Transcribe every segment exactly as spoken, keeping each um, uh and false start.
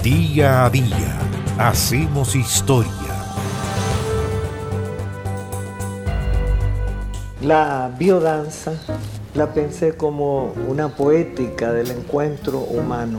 Día a día hacemos historia. La biodanza la pensé como una poética del encuentro humano,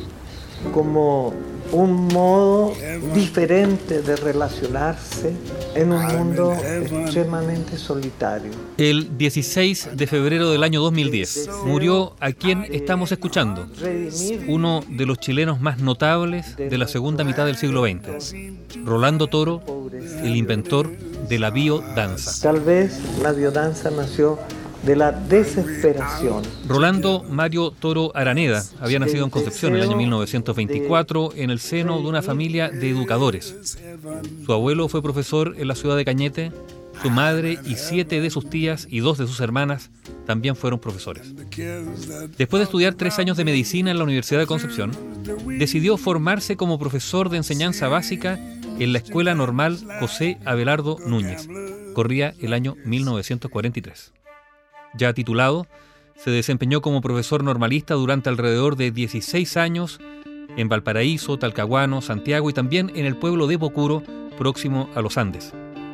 como un modo diferente de relacionarse en un mundo extremadamente solitario. El dieciséis de febrero del año dos mil diez murió a quien estamos escuchando, uno de los chilenos más notables de la segunda mitad del siglo veinte, Rolando Toro, el inventor de la biodanza. Tal vez la biodanza nació de la desesperación. Rolando Mario Toro Araneda había nacido en Concepción en el año mil novecientos veinticuatro en el seno de una familia de educadores. Su abuelo fue profesor en la ciudad de Cañete, su madre y siete de sus tías y dos de sus hermanas también fueron profesores. Después de estudiar tres años de medicina en la Universidad de Concepción, decidió formarse como profesor de enseñanza básica en la Escuela Normal José Abelardo Núñez. Corría el año mil novecientos cuarenta y tres. Ya titulado, se desempeñó como profesor normalista durante alrededor de dieciséis años en Valparaíso, Talcahuano, Santiago y también en el pueblo de Pocuro, próximo a los Andes.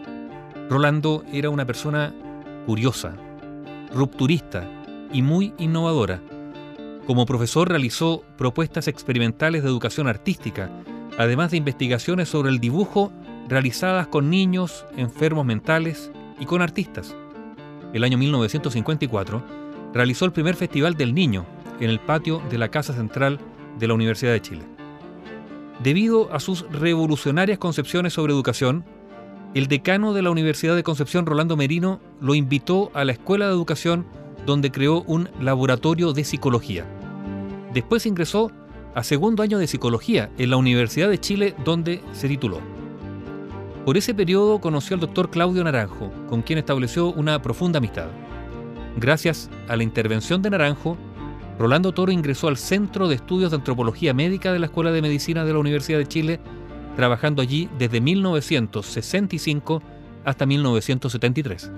Rolando era una persona curiosa, rupturista y muy innovadora. Como profesor realizó propuestas experimentales de educación artística, además de investigaciones sobre el dibujo realizadas con niños, enfermos mentales y con artistas. El año mil novecientos cincuenta y cuatro realizó el primer Festival del Niño en el patio de la Casa Central de la Universidad de Chile. Debido a sus revolucionarias concepciones sobre educación, el decano de la Universidad de Concepción, Rolando Merino, lo invitó a la Escuela de Educación, donde creó un laboratorio de psicología. Después ingresó a segundo año de psicología en la Universidad de Chile, donde se tituló. Por ese periodo conoció al doctor Claudio Naranjo, con quien estableció una profunda amistad. Gracias a la intervención de Naranjo, Rolando Toro ingresó al Centro de Estudios de Antropología Médica de la Escuela de Medicina de la Universidad de Chile, trabajando allí desde mil novecientos sesenta y cinco hasta mil novecientos setenta y tres.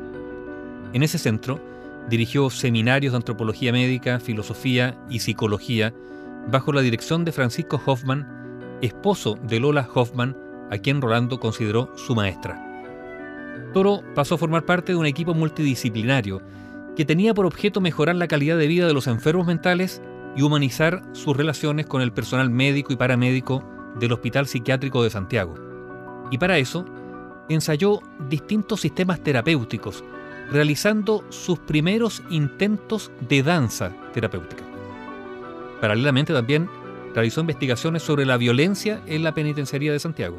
En ese centro dirigió seminarios de antropología médica, filosofía y psicología bajo la dirección de Francisco Hoffman, esposo de Lola Hoffman, a quien Rolando consideró su maestra. Toro pasó a formar parte de un equipo multidisciplinario que tenía por objeto mejorar la calidad de vida de los enfermos mentales y humanizar sus relaciones con el personal médico y paramédico del Hospital Psiquiátrico de Santiago. Y para eso, ensayó distintos sistemas terapéuticos, realizando sus primeros intentos de danza terapéutica. Paralelamente también realizó investigaciones sobre la violencia en la penitenciaría de Santiago.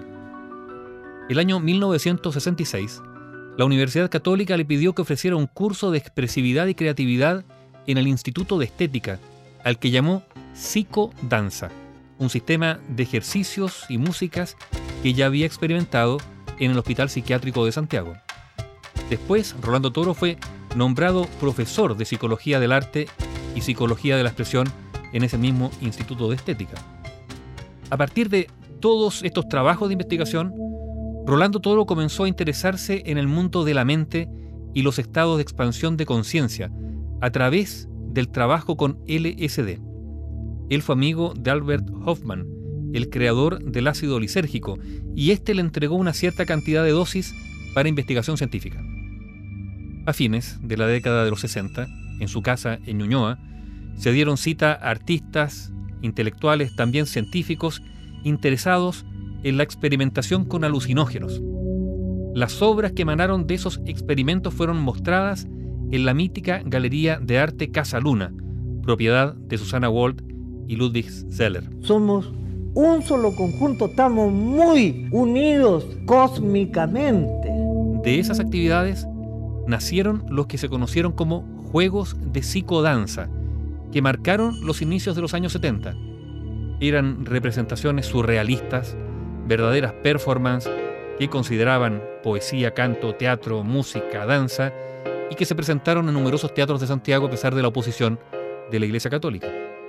El año mil novecientos sesenta y seis, la Universidad Católica le pidió que ofreciera un curso de expresividad y creatividad en el Instituto de Estética, al que llamó Psicodanza, un sistema de ejercicios y músicas que ya había experimentado en el Hospital Psiquiátrico de Santiago. Después, Rolando Toro fue nombrado profesor de Psicología del Arte y Psicología de la Expresión en ese mismo Instituto de Estética. A partir de todos estos trabajos de investigación, Rolando Toro comenzó a interesarse en el mundo de la mente y los estados de expansión de conciencia a través del trabajo con L S D. Él fue amigo de Albert Hoffman, el creador del ácido lisérgico, y este le entregó una cierta cantidad de dosis para investigación científica. A fines de la década de los sesenta, en su casa en Ñuñoa, se dieron cita a artistas, intelectuales, también científicos, interesados en la experimentación con alucinógenos. Las obras que emanaron de esos experimentos fueron mostradas en la mítica Galería de Arte Casa Luna, propiedad de Susanna Wald y Ludwig Zeller. Somos un solo conjunto, estamos muy unidos cósmicamente. De esas actividades nacieron los que se conocieron como Juegos de Psicodanza, que marcaron los inicios de los años setenta. Eran representaciones surrealistas, verdaderas performances que consideraban poesía, canto, teatro, música, danza, y que se presentaron en numerosos teatros de Santiago a pesar de la oposición de la Iglesia Católica.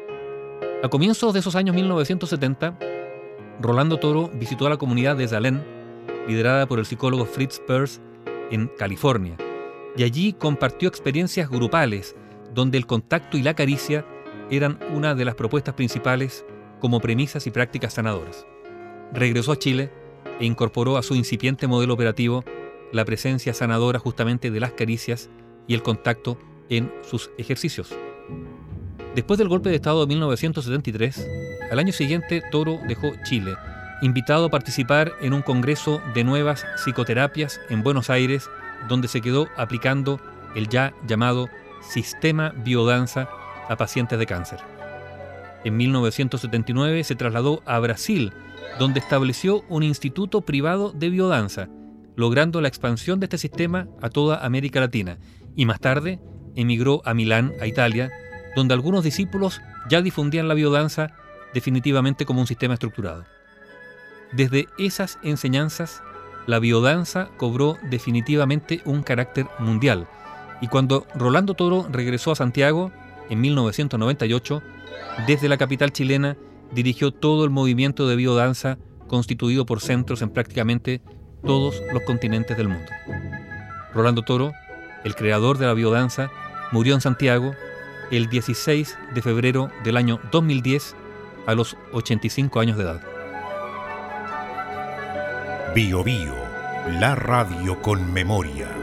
A comienzos de esos años mil novecientos setenta, Rolando Toro visitó a la comunidad de Zalén, liderada por el psicólogo Fritz Perls, en California, y allí compartió experiencias grupales donde el contacto y la caricia eran una de las propuestas principales como premisas y prácticas sanadoras. Regresó a Chile e incorporó a su incipiente modelo operativo la presencia sanadora justamente de las caricias y el contacto en sus ejercicios. Después del golpe de Estado de mil novecientos setenta y tres, al año siguiente Toro dejó Chile, invitado a participar en un congreso de nuevas psicoterapias en Buenos Aires, donde se quedó aplicando el ya llamado sistema biodanza a pacientes de cáncer. En mil novecientos setenta y nueve se trasladó a Brasil, donde estableció un instituto privado de biodanza, logrando la expansión de este sistema a toda América Latina, y más tarde emigró a Milán, a Italia, donde algunos discípulos ya difundían la biodanza definitivamente como un sistema estructurado. Desde esas enseñanzas, la biodanza cobró definitivamente un carácter mundial, y cuando Rolando Toro regresó a Santiago, en mil novecientos noventa y ocho, desde la capital chilena dirigió todo el movimiento de biodanza constituido por centros en prácticamente todos los continentes del mundo. Rolando Toro, el creador de la biodanza, murió en Santiago el dieciséis de febrero del año dos mil diez a los ochenta y cinco años de edad. Bio Bio, la radio con memoria.